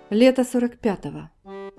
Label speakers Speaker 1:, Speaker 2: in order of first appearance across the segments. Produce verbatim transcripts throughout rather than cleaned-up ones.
Speaker 1: Лето сорок пятого.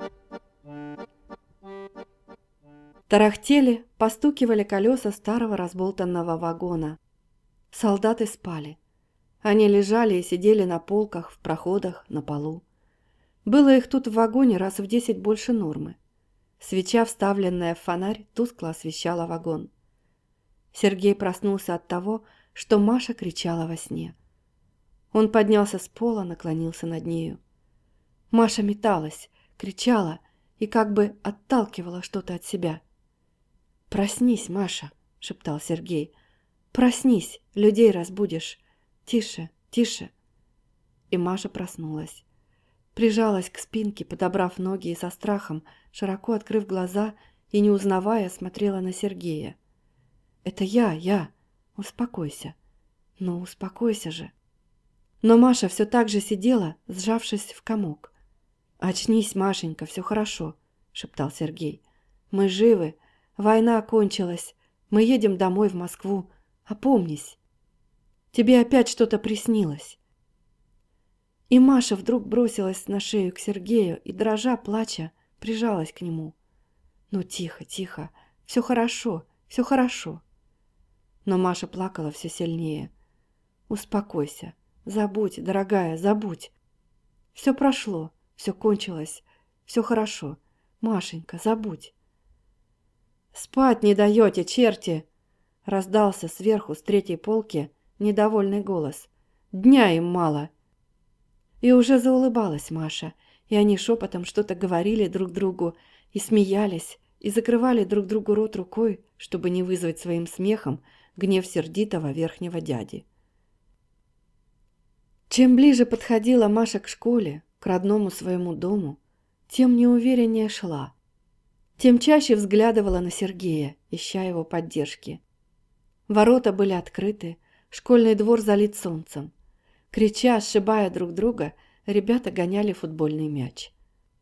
Speaker 1: Тарахтели, постукивали колеса старого разболтанного вагона. Солдаты спали. Они лежали и сидели на полках, в проходах, на полу. Было их тут в вагоне раз в десять больше нормы. Свеча, вставленная в фонарь, тускло освещала вагон. Сергей проснулся от того, что Маша кричала во сне. Он поднялся с пола, наклонился над нею. Маша металась, кричала и как бы отталкивала что-то от себя. «Проснись, Маша!» — шептал Сергей. «Проснись, людей разбудишь! Тише, тише!» И Маша проснулась. Прижалась к спинке, подобрав ноги и со страхом, широко открыв глаза и, не узнавая, смотрела на Сергея. «Это я, я! Успокойся! Ну, успокойся же!» Но Маша все так же сидела, сжавшись в комок. «Очнись, Машенька, все хорошо», — шептал Сергей. «Мы живы, война окончилась, мы едем домой в Москву, опомнись. Тебе опять что-то приснилось». И Маша вдруг бросилась на шею к Сергею и, дрожа, плача, прижалась к нему. «Ну тихо, тихо, все хорошо, все хорошо». Но Маша плакала все сильнее. «Успокойся, забудь, дорогая, забудь. Все прошло. Все кончилось, все хорошо. Машенька, забудь». «Спать не даете, черти!» — раздался сверху с третьей полки недовольный голос. «Дня им мало!» И уже заулыбалась Маша, и они шепотом что-то говорили друг другу, и смеялись, и закрывали друг другу рот рукой, чтобы не вызвать своим смехом гнев сердитого верхнего дяди. Чем ближе подходила Маша к школе, к родному своему дому, тем неувереннее шла, тем чаще взглядывала на Сергея, ища его поддержки. Ворота были открыты, школьный двор залит солнцем. Крича, сшибая друг друга, ребята гоняли футбольный мяч.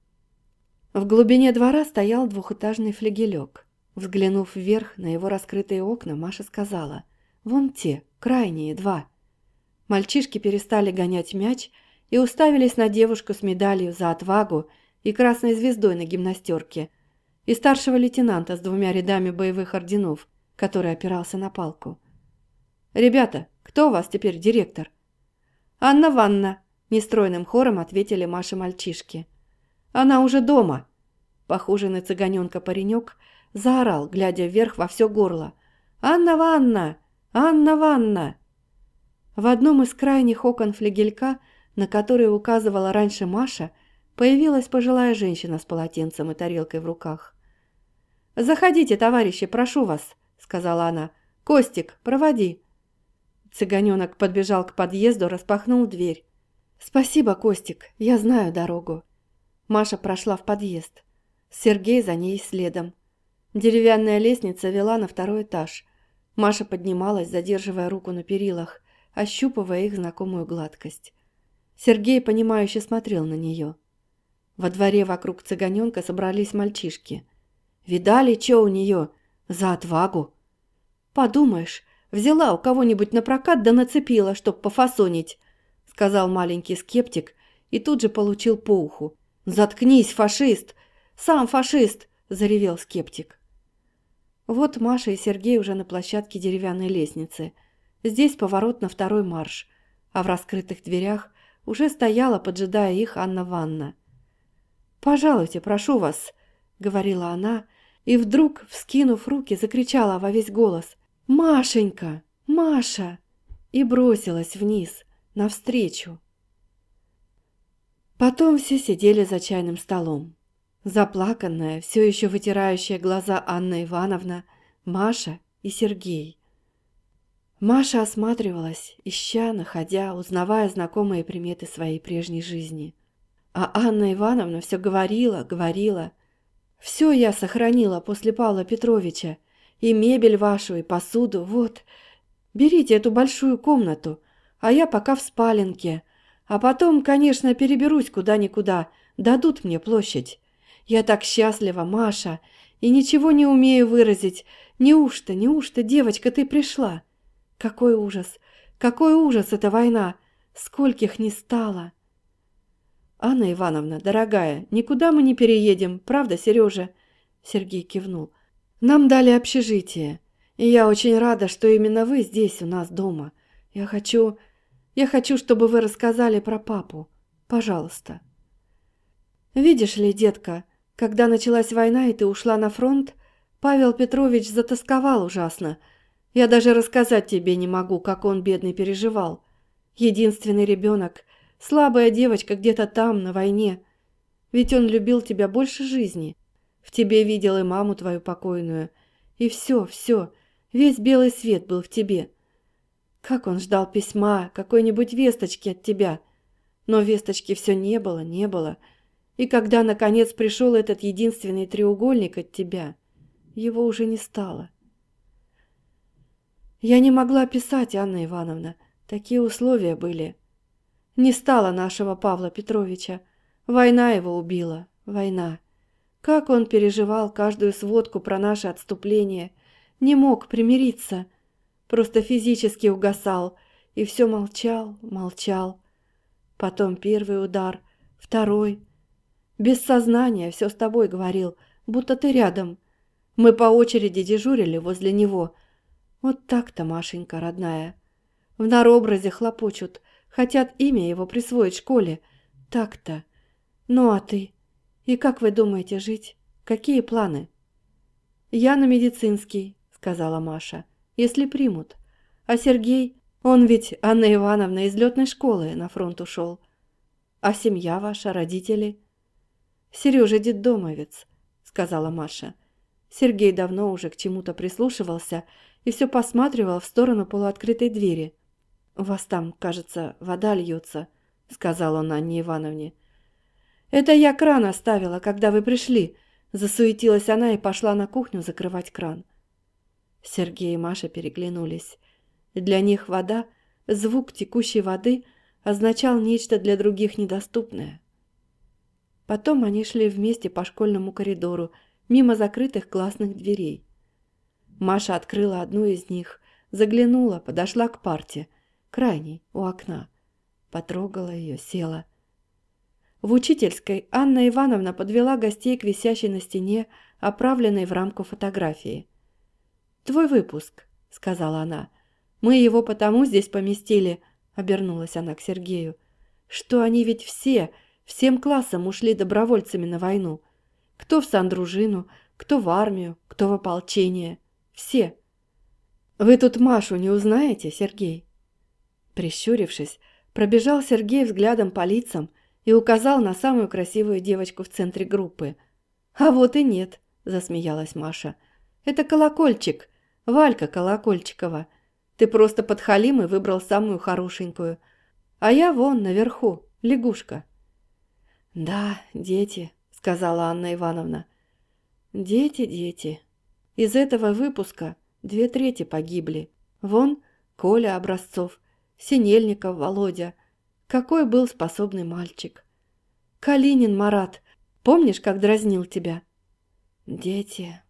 Speaker 1: В глубине двора стоял двухэтажный флигелек. Взглянув вверх на его раскрытые окна, Маша сказала: «Вон те, крайние два». Мальчишки перестали гонять мяч и уставились на девушку с медалью за отвагу и красной звездой на гимнастерке, и старшего лейтенанта с двумя рядами боевых орденов, который опирался на палку. «Ребята, кто у вас теперь директор?» «Анна Ванна», – нестройным хором ответили Маше мальчишки. «Она уже дома», – похожий на цыганенка паренек заорал, глядя вверх во все горло. «Анна Ванна! Анна Ванна!» В одном из крайних окон флигелька, на который указывала раньше Маша, появилась пожилая женщина с полотенцем и тарелкой в руках. «Заходите, товарищи, прошу вас», — сказала она. «Костик, проводи». Цыганенок подбежал к подъезду, распахнул дверь. «Спасибо, Костик, я знаю дорогу». Маша прошла в подъезд. Сергей за ней следом. Деревянная лестница вела на второй этаж. Маша поднималась, задерживая руку на перилах, ощупывая их знакомую гладкость. Сергей, понимающе смотрел на нее. Во дворе вокруг цыганенка собрались мальчишки. «Видали, что у нее? За отвагу!» «Подумаешь, взяла у кого-нибудь на прокат да нацепила, чтоб пофасонить», — сказал маленький скептик и тут же получил по уху. «Заткнись, фашист! Сам фашист!» — заревел скептик. Вот Маша и Сергей уже на площадке деревянной лестницы. Здесь поворот на второй марш, а в раскрытых дверях уже стояла, поджидая их, Анна Ванна. «Пожалуйте, прошу вас», — говорила она, и вдруг, вскинув руки, закричала во весь голос: «Машенька! Маша!» и бросилась вниз, навстречу. Потом все сидели за чайным столом. Заплаканная, все еще вытирающая глаза Анна Ивановна, Маша и Сергей. Маша осматривалась, ища, находя, узнавая знакомые приметы своей прежней жизни. А Анна Ивановна все говорила, говорила. «Все я сохранила после Павла Петровича, и мебель вашу, и посуду, вот. Берите эту большую комнату, а я пока в спаленке. А потом, конечно, переберусь куда-никуда, дадут мне площадь. Я так счастлива, Маша, и ничего не умею выразить. Неужто, неужто, девочка, ты пришла? Какой ужас, какой ужас эта война! Скольких не стало!» «Анна Ивановна, дорогая, никуда мы не переедем, правда, Сережа?» Сергей кивнул. «Нам дали общежитие, и я очень рада, что именно вы здесь у нас дома. Я хочу... Я хочу, чтобы вы рассказали про папу. Пожалуйста». «Видишь ли, детка, когда началась война и ты ушла на фронт, Павел Петрович затосковал ужасно. Я даже рассказать тебе не могу, как он, бедный, переживал. Единственный ребенок, слабая девочка где-то там, на войне. Ведь он любил тебя больше жизни. В тебе видел и маму твою покойную. И все, все, весь белый свет был в тебе. Как он ждал письма, какой-нибудь весточки от тебя. Но весточки все не было, не было. И когда, наконец, пришел этот единственный треугольник от тебя, его уже не стало. Я не могла писать, Анна Ивановна, такие условия были. Не стало нашего Павла Петровича. Война его убила, война. Как он переживал каждую сводку про наше отступление. Не мог примириться. Просто физически угасал. И все молчал, молчал. Потом первый удар, второй. Без сознания все с тобой говорил, будто ты рядом. Мы по очереди дежурили возле него. Вот так-то, Машенька, родная. В наробразе хлопочут, хотят имя его присвоить школе. Так-то. Ну а ты? И как вы думаете жить? Какие планы? Я на медицинский, сказала Маша, если примут. А Сергей, он ведь, Анна Ивановна, из летной школы на фронт ушел. А семья ваша, родители? Сережа детдомовец, сказала Маша. Сергей давно уже к чему-то прислушивался и все посматривал в сторону полуоткрытой двери. «У вас там, кажется, вода льется», — сказал он Анне Ивановне. «Это я кран оставила, когда вы пришли», — засуетилась она и пошла на кухню закрывать кран. Сергей и Маша переглянулись. Для них вода, звук текущей воды означал нечто для других недоступное. Потом они шли вместе по школьному коридору, мимо закрытых классных дверей. Маша открыла одну из них, заглянула, подошла к парте, крайней, у окна. Потрогала ее, села. В учительской Анна Ивановна подвела гостей к висящей на стене, оправленной в рамку фотографии. «Твой выпуск», — сказала она. «Мы его потому здесь поместили», — обернулась она к Сергею, «что они ведь все, всем классом ушли добровольцами на войну. Кто в сандружину, кто в армию, кто в ополчение. Все. Вы тут Машу не узнаете, Сергей?» Прищурившись, пробежал Сергей взглядом по лицам и указал на самую красивую девочку в центре группы. «А вот и нет», – засмеялась Маша. «Это Колокольчик, Валька Колокольчикова. Ты просто подхалим и выбрал самую хорошенькую. А я вон наверху, лягушка». «Да, дети», – сказала Анна Ивановна. «Дети, дети. Из этого выпуска две трети погибли. Вон Коля Образцов, Синельников Володя. Какой был способный мальчик. Калинин Марат. Помнишь, как дразнил тебя? Дети».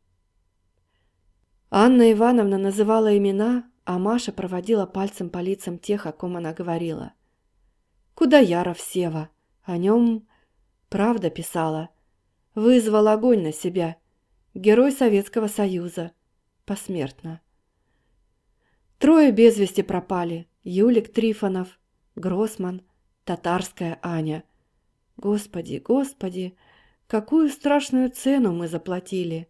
Speaker 1: Анна Ивановна называла имена, а Маша проводила пальцем по лицам тех, о ком она говорила. Кудояров Сева. О нем правда писала. Вызвал огонь на себя. Герой Советского Союза. Посмертно. Трое без вести пропали. Юлик Трифонов, Гроссман, Татарская Аня. Господи, Господи, какую страшную цену мы заплатили.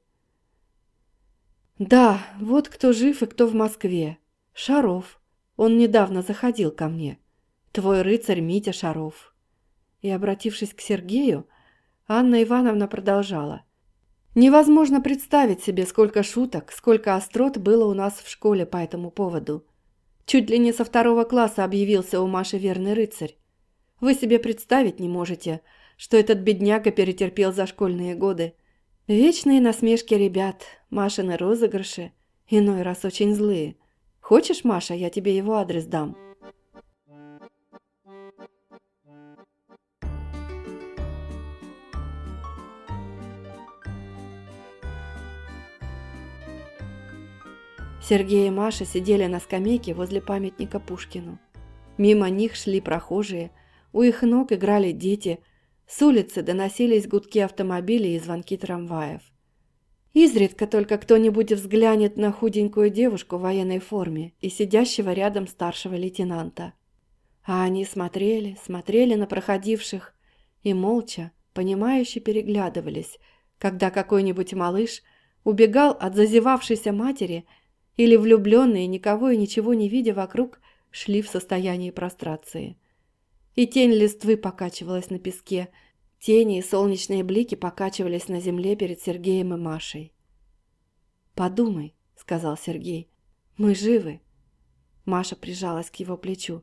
Speaker 1: Да, вот кто жив и кто в Москве. Шаров. Он недавно заходил ко мне. Твой рыцарь Митя Шаров. И, обратившись к Сергею, Анна Ивановна продолжала. Невозможно представить себе, сколько шуток, сколько острот было у нас в школе по этому поводу. Чуть ли не со второго класса объявился у Маши верный рыцарь. Вы себе представить не можете, что этот бедняга перетерпел за школьные годы. Вечные насмешки ребят, Машины розыгрыши, иной раз очень злые. Хочешь, Маша, я тебе его адрес дам?» Сергей и Маша сидели на скамейке возле памятника Пушкину. Мимо них шли прохожие, у их ног играли дети, С улицы доносились гудки автомобилей и звонки трамваев. Изредка только кто-нибудь взглянет на худенькую девушку в военной форме и сидящего рядом старшего лейтенанта. А они смотрели, смотрели на проходивших и молча, понимающе переглядывались, когда какой-нибудь малыш убегал от зазевавшейся матери или влюбленные, никого и ничего не видя вокруг, шли в состоянии прострации. И тень листвы покачивалась на песке, тени и солнечные блики покачивались на земле перед Сергеем и Машей. «Подумай», — сказал Сергей, — «мы живы». Маша прижалась к его плечу.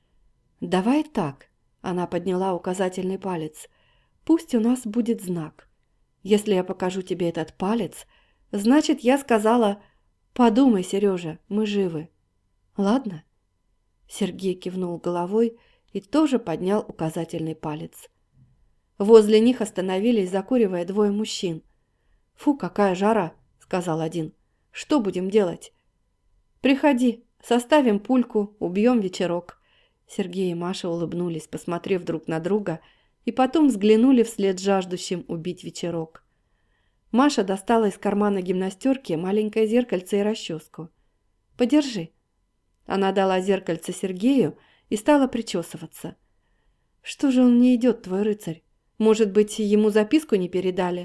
Speaker 1: «Давай так», — она подняла указательный палец, — «пусть у нас будет знак. Если я покажу тебе этот палец, значит, я сказала: подумай, Сережа, мы живы. Ладно?» Сергей кивнул головой и тоже поднял указательный палец. Возле них остановились, закуривая, двое мужчин. «Фу, какая жара!» — сказал один. «Что будем делать?» «Приходи, составим пульку, убьем вечерок». Сергей и Маша улыбнулись, посмотрев друг на друга, и потом взглянули вслед жаждущим убить вечерок. Маша достала из кармана гимнастерки маленькое зеркальце и расческу. «Подержи». Она дала зеркальце Сергею и стала причесываться. «Что же он не идет, твой рыцарь? Может быть, ему записку не передали?»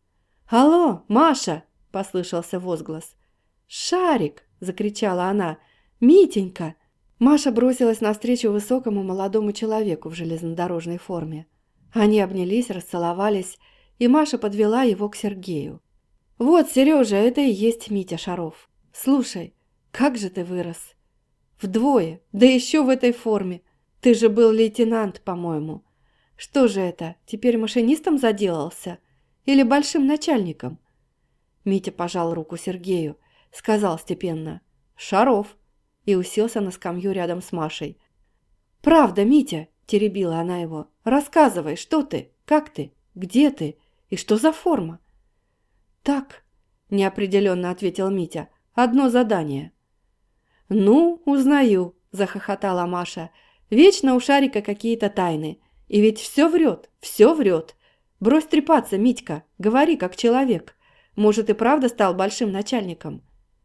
Speaker 1: «Алло, Маша!» – послышался возглас. «Шарик!» – закричала она. «Митенька!» Маша бросилась навстречу высокому молодому человеку в железнодорожной форме. Они обнялись, расцеловались, и Маша подвела его к Сергею. «Вот, Сережа, это и есть Митя Шаров. Слушай, как же ты вырос! Вдвое, да еще в этой форме. Ты же был лейтенант, по-моему. Что же это, теперь машинистом заделался? Или большим начальником?» Митя пожал руку Сергею, сказал степенно: «Шаров», и уселся на скамью рядом с Машей. «Правда, Митя», – теребила она его, – «рассказывай, что ты, как ты, где ты и что за форма?» «Так», – неопределенно ответил Митя, – «одно задание». «Ну, узнаю», – захохотала Маша. «Вечно у Шарика какие-то тайны. И ведь все врет, все врет. Брось трепаться, Митька, говори как человек. Может, и правда стал большим начальником?»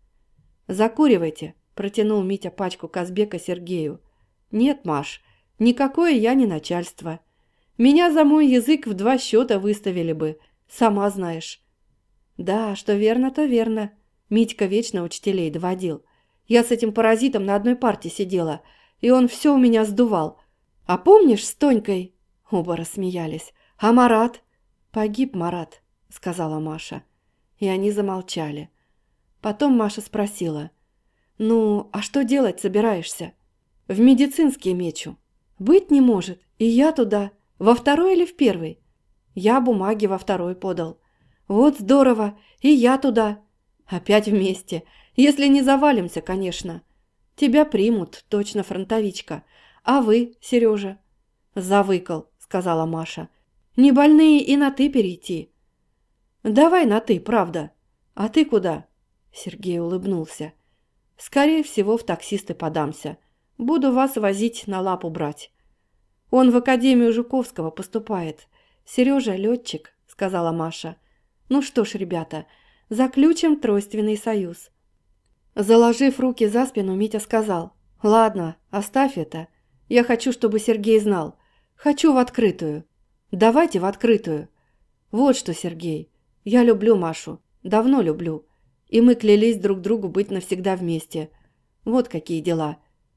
Speaker 1: «Закуривайте», – протянул Митя пачку Казбека Сергею. «Нет, Маш, никакое я не начальство. Меня за мой язык в два счета выставили бы, сама знаешь». «Да, что верно, то верно. Митька вечно учителей доводил. Я с этим паразитом на одной парте сидела, и он все у меня сдувал. А помнишь с Тонькой?» Оба рассмеялись. «А Марат?» «Погиб Марат», — сказала Маша. И они замолчали. Потом Маша спросила: «Ну, а что делать собираешься?» «В медицинский мечу». «Быть не может. И я туда. Во второй или в первый?» «Я бумаги во второй подал». «Вот здорово. И я туда». «Опять вместе. Если не завалимся, конечно. Тебя примут, точно фронтовичка. А вы, Сережа?» «Завыкал», — сказала Маша. «Не больные и на «ты» перейти». «Давай на «ты», правда. А ты куда?» Сергей улыбнулся. «Скорее всего, в таксисты подамся. Буду вас возить, на лапу брать. Он в Академию Жуковского поступает. Сережа летчик», — сказала Маша. «Ну что ж, ребята, заключим тройственный союз». Заложив руки за спину, Митя сказал: «Ладно, оставь это. Я хочу, чтобы Сергей знал. Хочу в открытую. Давайте в открытую. Вот что, Сергей, я люблю Машу. Давно люблю. И мы клялись друг другу быть навсегда вместе. Вот какие дела.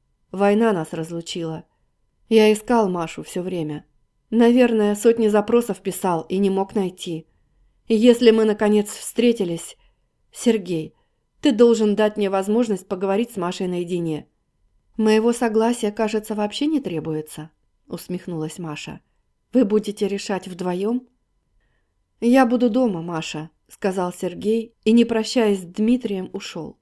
Speaker 1: Война нас разлучила. Я искал Машу все время. Наверное, сотни запросов писал и не мог найти. И если мы, наконец, встретились... Сергей, ты должен дать мне возможность поговорить с Машей наедине». «Моего согласия, кажется, вообще не требуется», — усмехнулась Маша. «Вы будете решать вдвоем?» «Я буду дома, Маша», — сказал Сергей и, не прощаясь с Дмитрием, ушел.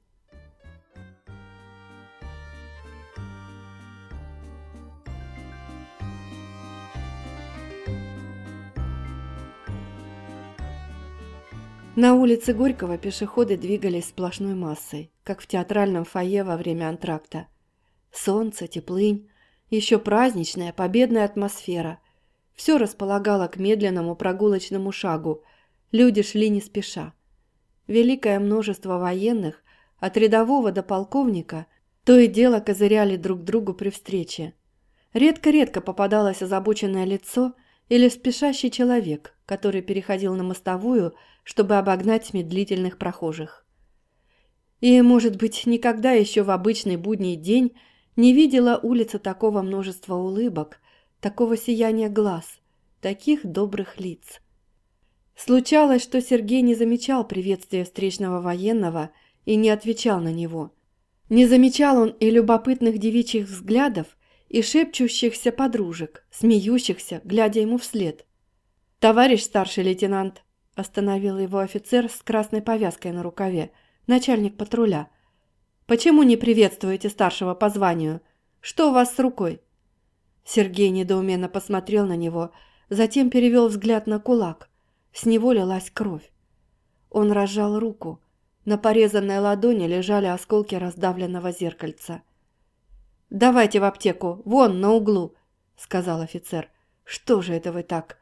Speaker 1: На улице Горького пешеходы двигались сплошной массой, как в театральном фойе во время антракта. Солнце, теплынь, еще праздничная, победная атмосфера. Все располагало к медленному прогулочному шагу. Люди шли не спеша. Великое множество военных, от рядового до полковника, то и дело козыряли друг другу при встрече. Редко-редко попадалось озабоченное лицо или спешащий человек, который переходил на мостовую, чтобы обогнать медлительных прохожих. И, может быть, никогда еще в обычный будний день не видела улица такого множества улыбок, такого сияния глаз, таких добрых лиц. Случалось, что Сергей не замечал приветствия встречного военного и не отвечал на него. Не замечал он и любопытных девичьих взглядов, и шепчущихся подружек, смеющихся, глядя ему вслед. «Товарищ старший лейтенант», – остановил его офицер с красной повязкой на рукаве, начальник патруля. «Почему не приветствуете старшего по званию? Что у вас с рукой?» Сергей недоуменно посмотрел на него, затем перевел взгляд на кулак. С него лилась кровь. Он разжал руку. На порезанной ладони лежали осколки раздавленного зеркальца. «Давайте в аптеку, вон, на углу», — сказал офицер. «Что же это вы так?»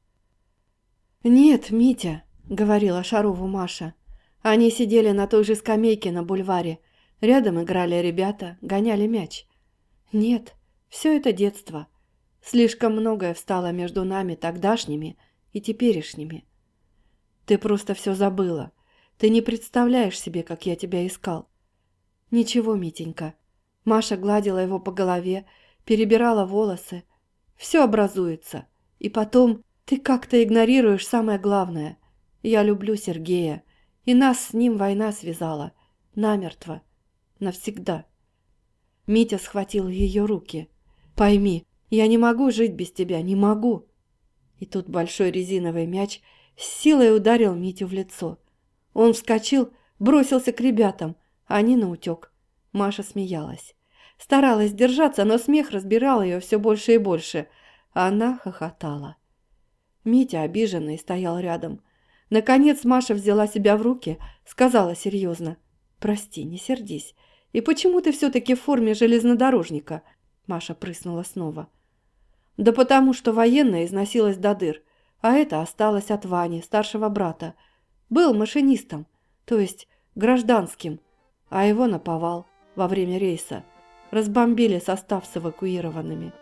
Speaker 1: «Нет, Митя», — говорила Шарову Маша. Они сидели на той же скамейке на бульваре. Рядом играли ребята, гоняли мяч. «Нет, все это детство. Слишком многое встало между нами тогдашними и теперешними. Ты просто все забыла. Ты не представляешь себе, как я тебя искал». «Ничего, Митенька». Маша гладила его по голове, перебирала волосы. «Все образуется. И потом ты как-то игнорируешь самое главное. Я люблю Сергея, и нас с ним война связала. Намертво. Навсегда». Митя схватил ее руки. «Пойми, я не могу жить без тебя, не могу». И тут большой резиновый мяч с силой ударил Митю в лицо. Он вскочил, бросился к ребятам, а они наутек. Маша смеялась. Старалась держаться, но смех разбирал ее все больше и больше. А она хохотала. Митя, обиженный, стоял рядом. Наконец Маша взяла себя в руки, сказала серьезно: «Прости, не сердись. И почему ты все-таки в форме железнодорожника?» Маша прыснула снова. «Да потому что военная износилась до дыр, а это осталось от Вани, старшего брата. Был машинистом, то есть гражданским, а его наповал во время рейса. Разбомбили состав с эвакуированными».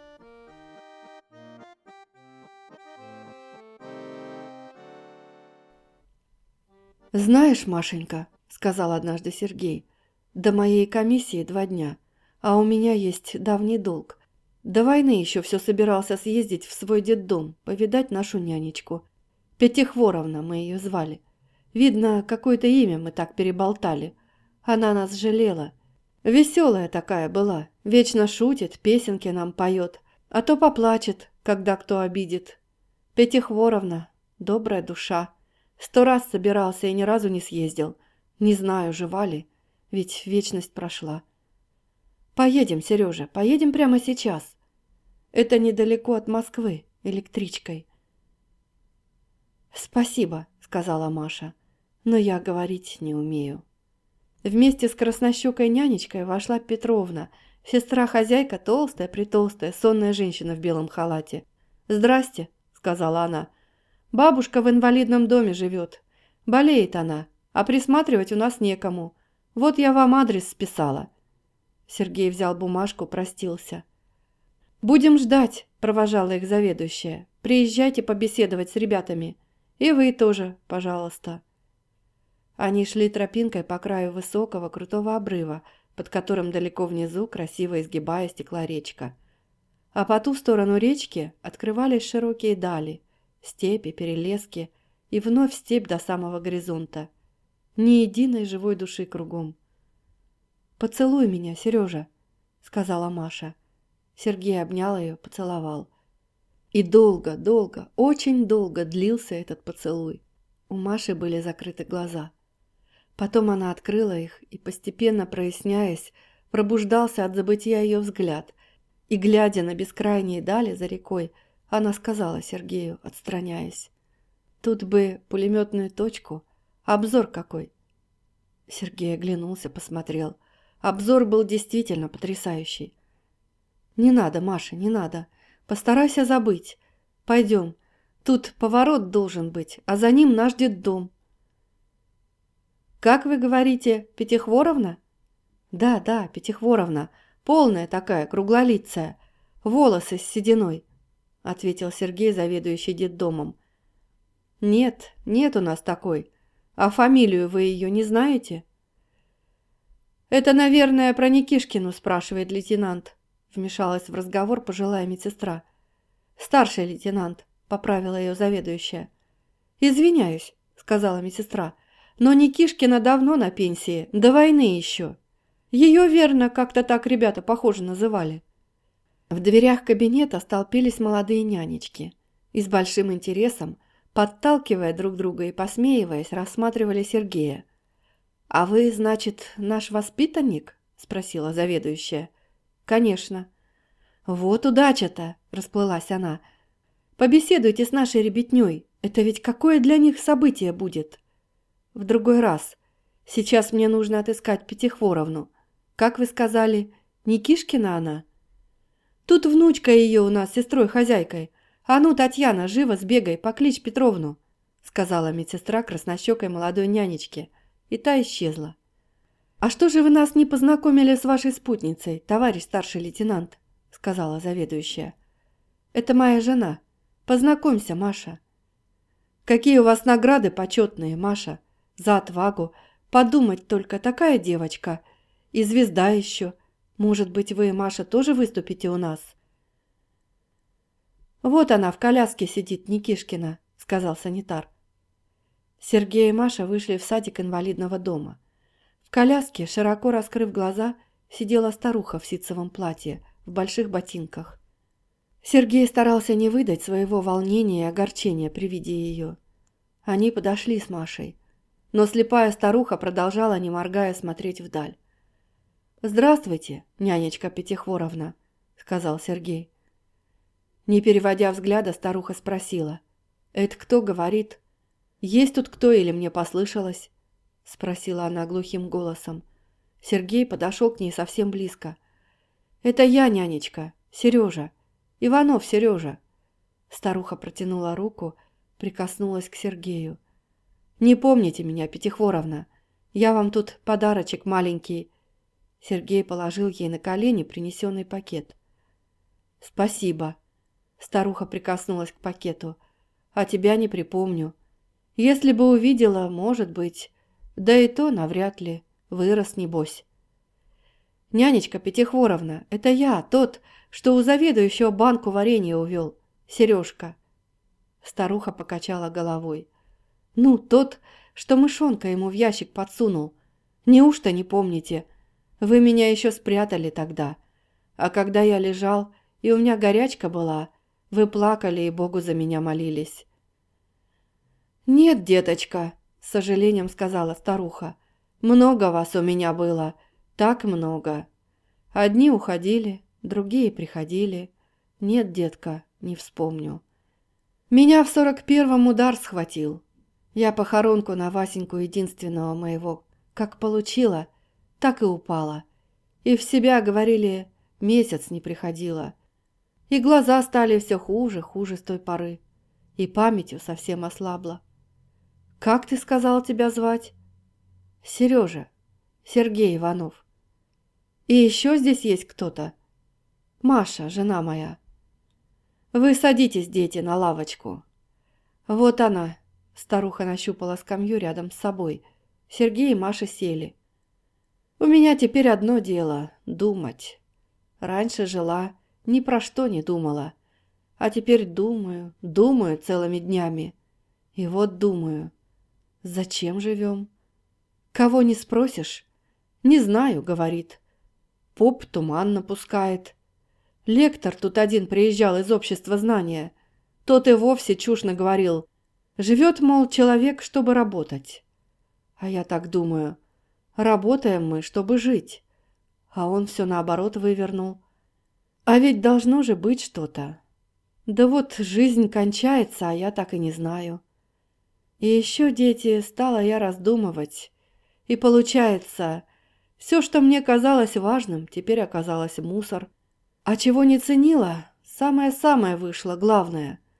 Speaker 1: «Знаешь, Машенька, — сказал однажды Сергей, — до моей комиссии два дня, а у меня есть давний долг. До войны еще все собирался съездить в свой детдом, повидать нашу нянечку. Пятихворовна мы ее звали. Видно, какое-то имя мы так переболтали. Она нас жалела. Веселая такая была, вечно шутит, песенки нам поет, а то поплачет, когда кто обидит. Пятихворовна, добрая душа. Сто раз собирался и ни разу не съездил. Не знаю, жива ли, ведь вечность прошла. Поедем, Сережа, поедем прямо сейчас. Это недалеко от Москвы, электричкой». «Спасибо», — сказала Маша, — «но я говорить не умею». Вместе с краснощекой нянечкой вошла Петровна, сестра-хозяйка, толстая-притолстая, сонная женщина в белом халате. «Здрасте», — сказала она. «Бабушка в инвалидном доме живет. Болеет она, а присматривать у нас некому. Вот я вам адрес списала». Сергей взял бумажку, простился. «Будем ждать», — провожала их заведующая. «Приезжайте побеседовать с ребятами. И вы тоже, пожалуйста». Они шли тропинкой по краю высокого крутого обрыва, под которым далеко внизу красиво изгибая стекла речка. А по ту сторону речки открывались широкие дали, степи, перелески и вновь степь до самого горизонта. Ни единой живой души кругом. «Поцелуй меня, Сережа», — сказала Маша. Сергей обнял ее, поцеловал. И долго, долго, очень долго длился этот поцелуй. У Маши были закрыты глаза. Потом она открыла их, и, постепенно проясняясь, пробуждался от забытия ее взгляд. И, глядя на бескрайние дали за рекой, она сказала Сергею, отстраняясь: «Тут бы пулеметную точку. Обзор какой!» Сергей оглянулся, посмотрел. Обзор был действительно потрясающий. «Не надо, Маша, не надо. Постарайся забыть. Пойдем. Тут поворот должен быть, а за ним наш детдом. Как вы говорите, Пятихворовна? Да, да, Пятихворовна. Полная такая, круглолицая. Волосы с сединой, ответил Сергей, заведующий детдомом. Нет, нет у нас такой. А фамилию вы ее не знаете? Это, наверное, про Никишкину спрашивает лейтенант. Вмешалась в разговор пожилая медсестра. Старший лейтенант, поправила ее заведующая. Извиняюсь, сказала медсестра, но Никишкина давно на пенсии, до войны еще. Ее, верно, как-то так ребята, похоже, называли. В дверях кабинета столпились молодые нянечки и с большим интересом, подталкивая друг друга и посмеиваясь, рассматривали Сергея. «А вы, значит, наш воспитанник?» – спросила заведующая. «Конечно». «Вот удача-то!» – расплылась она. «Побеседуйте с нашей ребятней, это ведь какое для них событие будет?» «В другой раз. Сейчас мне нужно отыскать Пятихворовну. Как вы сказали, Никишкина она?» «Тут внучка ее у нас, сестрой-хозяйкой. А ну, Татьяна, живо сбегай, покличь Петровну», – сказала медсестра краснощекой молодой нянечке, и та исчезла. «А что же вы нас не познакомили с вашей спутницей, товарищ старший лейтенант?» – сказала заведующая. «Это моя жена. Познакомься, Маша». «Какие у вас награды почетные, Маша, за отвагу. Подумать только, такая девочка. И звезда еще. Может быть, вы, Маша, тоже выступите у нас?» «Вот она в коляске сидит, Никишкина», – сказал санитар. Сергей и Маша вышли в садик инвалидного дома. В коляске, широко раскрыв глаза, сидела старуха в ситцевом платье, в больших ботинках. Сергей старался не выдать своего волнения и огорчения при виде ее. Они подошли с Машей, но слепая старуха продолжала, не моргая, смотреть вдаль. «Здравствуйте, нянечка Пятихворовна», — сказал Сергей. Не переводя взгляда, старуха спросила. «Это кто говорит? Есть тут кто или мне послышалось?» — спросила она глухим голосом. Сергей подошел к ней совсем близко. «Это я, нянечка, Сережа. Иванов Сережа». Старуха протянула руку, прикоснулась к Сергею. «Не помните меня, Пятихворовна? Я вам тут подарочек маленький». Сергей положил ей на колени принесенный пакет. «Спасибо». Старуха прикоснулась к пакету. «А тебя не припомню. Если бы увидела, может быть, да и то навряд ли. Вырос, небось». «Нянечка Пятихворовна, это я, тот, что у заведующего банку варенья увел, Сережка». Старуха покачала головой. «Ну, тот, что мышонка ему в ящик подсунул. Неужто не помните? Вы меня еще спрятали тогда. А когда я лежал, и у меня горячка была, вы плакали и Богу за меня молились». «Нет, деточка», — с сожалением сказала старуха. «Много вас у меня было, так много. Одни уходили, другие приходили. Нет, детка, не вспомню. Меня в сорок первом удар схватил. Я похоронку на Васеньку единственного моего как получила, так и упала. И в себя, говорили, месяц не приходила. И глаза стали все хуже, хуже с той поры. И памятью совсем ослабла. Как ты сказал тебя звать?» «Сережа. Сергей Иванов. И еще здесь есть кто-то?» «Маша, жена моя». «Вы садитесь, дети, на лавочку». «Вот она». Старуха нащупала скамью рядом с собой. Сергей и Маша сели. «У меня теперь одно дело – думать. Раньше жила, ни про что не думала. А теперь думаю, думаю целыми днями. И вот думаю, зачем живем? Кого не спросишь? Не знаю, говорит. Поп туман напускает. Лектор тут один приезжал из общества знания. Тот и вовсе чушь наговорил. Живет, мол, человек, чтобы работать. А я так думаю, работаем мы, чтобы жить. А он все наоборот вывернул. А ведь должно же быть что-то. Да вот жизнь кончается, а я так и не знаю. И еще, дети, стала я раздумывать. И получается, все, что мне казалось важным, теперь оказалось мусор. А чего не ценила, самое-самое вышло, главное.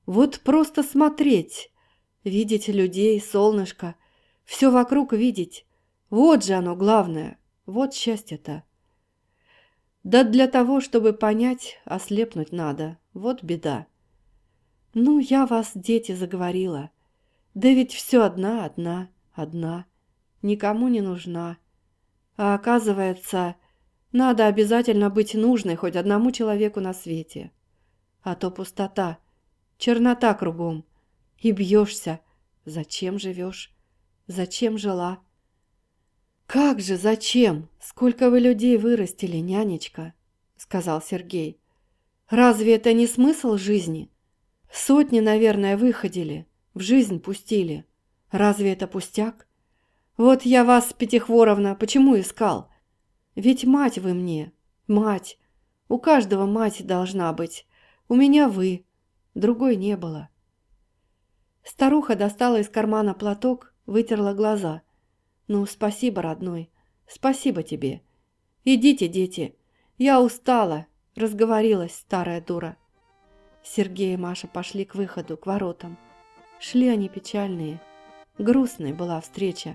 Speaker 1: Вот просто смотреть, видеть людей, солнышко, все вокруг видеть. Вот же оно главное, вот счастье-то. Да для того, чтобы понять, ослепнуть надо, вот беда. Ну, я вас, дети, заговорила. Да ведь все одна, одна, одна, никому не нужна. А оказывается, надо обязательно быть нужной хоть одному человеку на свете. А то пустота, чернота кругом. И бьешься. Зачем живешь? Зачем жила? Как же зачем? Сколько вы людей вырастили, нянечка, сказал Сергей. Разве это не смысл жизни? Сотни, наверное, выходили, в жизнь пустили. Разве это пустяк? Вот я вас, Пятихворовна, почему искал? Ведь мать вы мне, мать. У каждого мать должна быть. У меня вы. Другой не было. Старуха достала из кармана платок, вытерла глаза. Ну, спасибо, родной. Спасибо тебе. Идите, дети. Я устала. Разговорилась, старая дура. Сергей и Маша пошли к выходу, к воротам. Шли они печальные. Грустной была встреча.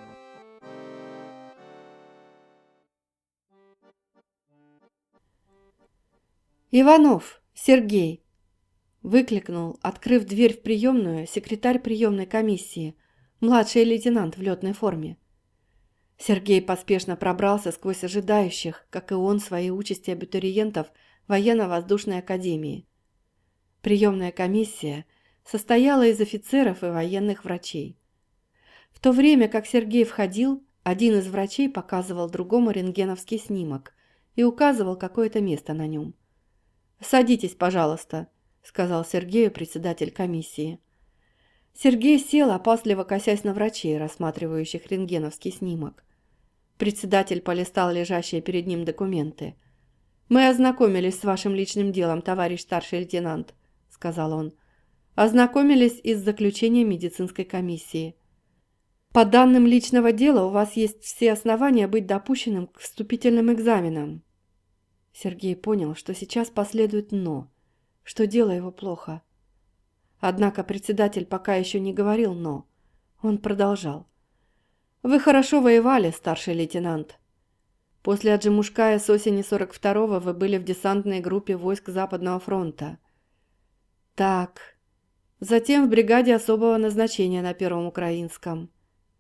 Speaker 1: «Иванов, Сергей!» – выкликнул, открыв дверь в приемную, секретарь приемной комиссии, младший лейтенант в летной форме. Сергей поспешно пробрался сквозь ожидающих, как и он, своей участи абитуриентов военно-воздушной академии. Приемная комиссия состояла из офицеров и военных врачей. В то время, как Сергей входил, один из врачей показывал другому рентгеновский снимок и указывал какое-то место на нем. «Садитесь, пожалуйста», – сказал Сергею председатель комиссии. Сергей сел, опасливо косясь на врачей, рассматривающих рентгеновский снимок. Председатель полистал лежащие перед ним документы. «Мы ознакомились с вашим личным делом, товарищ старший лейтенант», – сказал он. «Ознакомились и с заключением медицинской комиссии. По данным личного дела у вас есть все основания быть допущенным к вступительным экзаменам». Сергей понял, что сейчас последует «но», что дело его плохо. Однако председатель пока еще не говорил «но». Он продолжал. «Вы хорошо воевали, старший лейтенант. После Аджимушкая с осени сорок второго вы были в десантной группе войск Западного фронта. Так. Затем в бригаде особого назначения на Первом Украинском.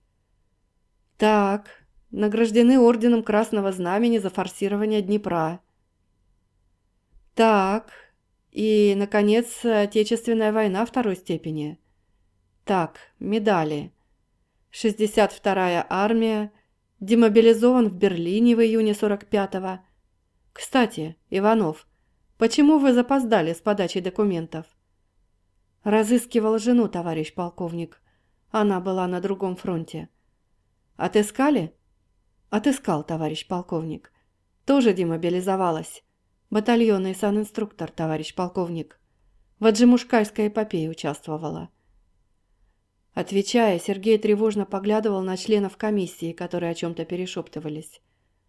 Speaker 1: Так. Награждены орденом Красного Знамени за форсирование Днепра. Так, и, наконец, Отечественная война второй степени. Так, медали. шестьдесят вторая армия, демобилизован в Берлине в июне сорок пятого. Кстати, Иванов, почему вы запоздали с подачей документов? Разыскивал жену, товарищ полковник. Она была на другом фронте. Отыскали? Отыскал, товарищ полковник. Тоже демобилизовалась. Батальонный санинструктор, товарищ полковник. В Аджимушкайской эпопее участвовала. Отвечая, Сергей тревожно поглядывал на членов комиссии, которые о чем-то перешептывались.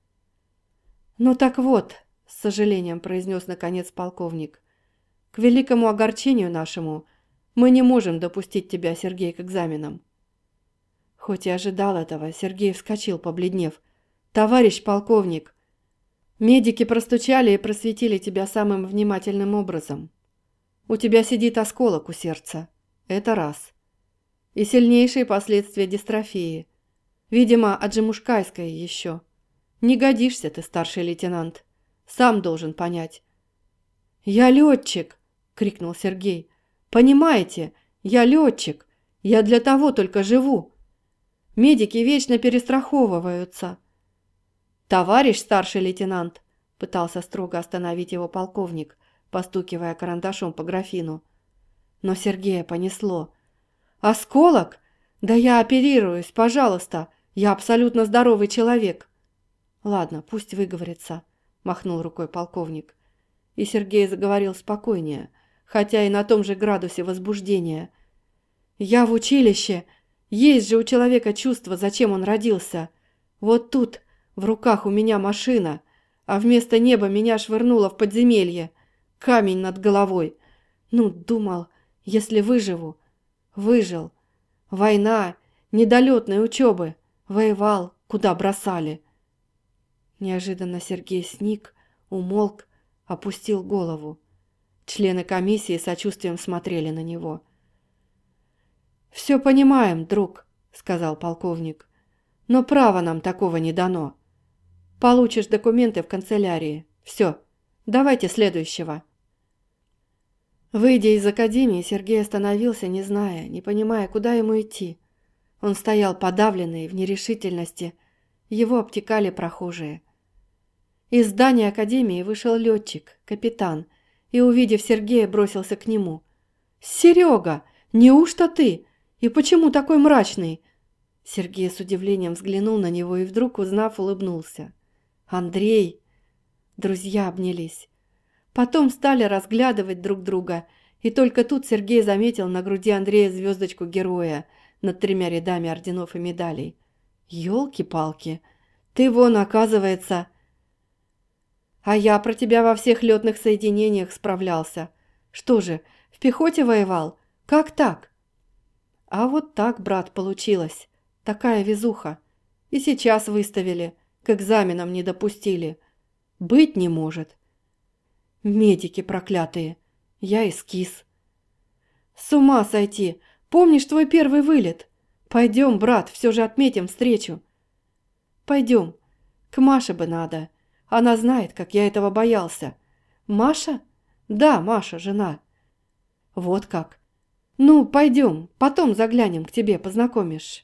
Speaker 1: «Ну так вот», — с сожалением произнес наконец полковник, «к великому огорчению нашему мы не можем допустить тебя, Сергей, к экзаменам». Хоть и ожидал этого, Сергей вскочил, побледнев. «Товарищ полковник, медики простучали и просветили тебя самым внимательным образом. У тебя сидит осколок у сердца. Это раз. И сильнейшие последствия дистрофии. Видимо, аджимушкайской еще. Не годишься ты, старший лейтенант. Сам должен понять». «Я летчик!» — крикнул Сергей. «Понимаете, я летчик. Я для того только живу. Медики вечно перестраховываются». «Товарищ старший лейтенант!» – пытался строго остановить его полковник, постукивая карандашом по графину. Но Сергея понесло. «Осколок? Да я оперируюсь, пожалуйста! Я абсолютно здоровый человек!» «Ладно, пусть выговорится», – махнул рукой полковник. И Сергей заговорил спокойнее, хотя и на том же градусе возбуждения. «Я в училище! Есть же у человека чувство, зачем он родился! Вот тут...» В руках у меня машина, а вместо неба меня швырнуло в подземелье. Камень над головой. Ну, думал, Если выживу. Выжил. Война, недолетной учебы. Воевал, куда бросали. Неожиданно Сергей сник, умолк, опустил голову. Члены комиссии с сочувствием смотрели на него. «Все понимаем, друг», — сказал полковник, — «но права нам такого не дано. Получишь документы в канцелярии. Все, давайте следующего». Выйдя из академии, Сергей остановился, не зная, не понимая, куда ему идти. Он стоял подавленный, в нерешительности. Его обтекали прохожие. Из здания академии вышел летчик, капитан, и, увидев Сергея, бросился к нему. «Серега, неужто ты? И почему такой мрачный?» Сергей с удивлением взглянул на него и вдруг, узнав, улыбнулся. «Андрей!» Друзья обнялись. Потом стали разглядывать друг друга, и только тут Сергей заметил на груди Андрея звездочку героя над тремя рядами орденов и медалей. «Елки-палки! Ты вон, оказывается...» «А я про тебя во всех летных соединениях справлялся. Что же, в пехоте воевал? Как так?» «А вот так, брат, получилось. Такая везуха. И сейчас выставили, к экзаменам не допустили. Быть не может. Медики проклятые. Я эскиз. С ума сойти. Помнишь твой первый вылет? Пойдем, брат, все же отметим встречу». «Пойдем. К Маше бы надо. Она знает, как я этого боялся». «Маша?» «Да, Маша, жена». «Вот как. Ну, пойдем, потом заглянем к тебе, познакомишь».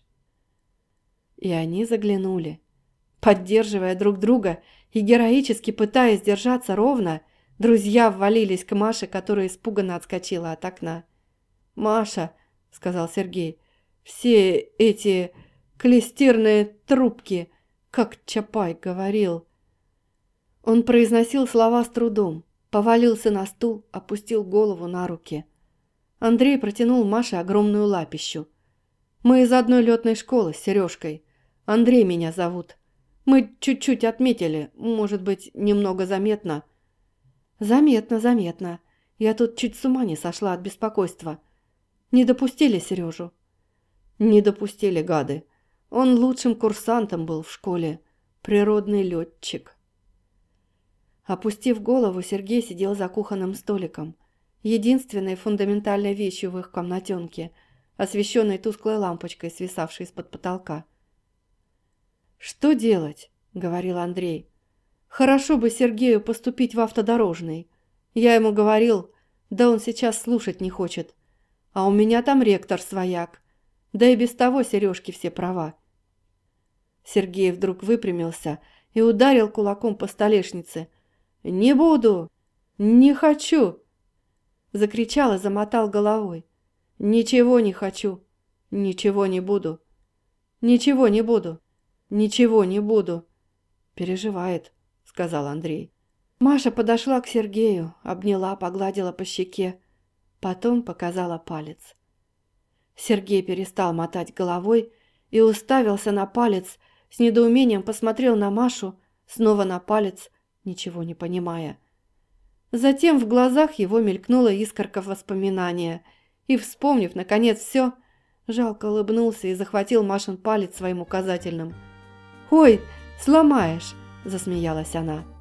Speaker 1: И они заглянули. Поддерживая друг друга и героически пытаясь держаться ровно, друзья ввалились к Маше, которая испуганно отскочила от окна. «Маша», — сказал Сергей, — «все эти клестирные трубки, как Чапай говорил». Он произносил слова с трудом, повалился на стул, опустил голову на руки. Андрей протянул Маше огромную лапищу. «Мы из одной летной школы с Сережкой. Андрей меня зовут. Мы чуть-чуть отметили, может быть, немного заметно». «Заметно, заметно. Я тут чуть с ума не сошла от беспокойства. Не допустили Сережу?» «Не допустили, гады. Он лучшим курсантом был в школе. Природный летчик». Опустив голову, Сергей сидел за кухонным столиком, единственной фундаментальной вещью в их комнатенке, освещенной тусклой лампочкой, свисавшей из-под потолка. «Что делать?» — говорил Андрей. «Хорошо бы Сергею поступить в автодорожный. Я ему говорил, да он сейчас слушать не хочет. А у меня там ректор свояк. Да и без того Сережки все права». Сергей вдруг выпрямился и ударил кулаком по столешнице. «Не буду! Не хочу!» Закричал и замотал головой. «Ничего не хочу! Ничего не буду! Ничего не буду! Ничего не буду!» «Переживает», — сказал Андрей. Маша подошла к Сергею, обняла, погладила по щеке, потом показала палец. Сергей перестал мотать головой и уставился на палец, с недоумением посмотрел на Машу, снова на палец, ничего не понимая. Затем в глазах его мелькнула искорка воспоминания, и, вспомнив, наконец, все, жалко улыбнулся и захватил Машин палец своим указательным. «Ой, сломаешь!» – засмеялась она.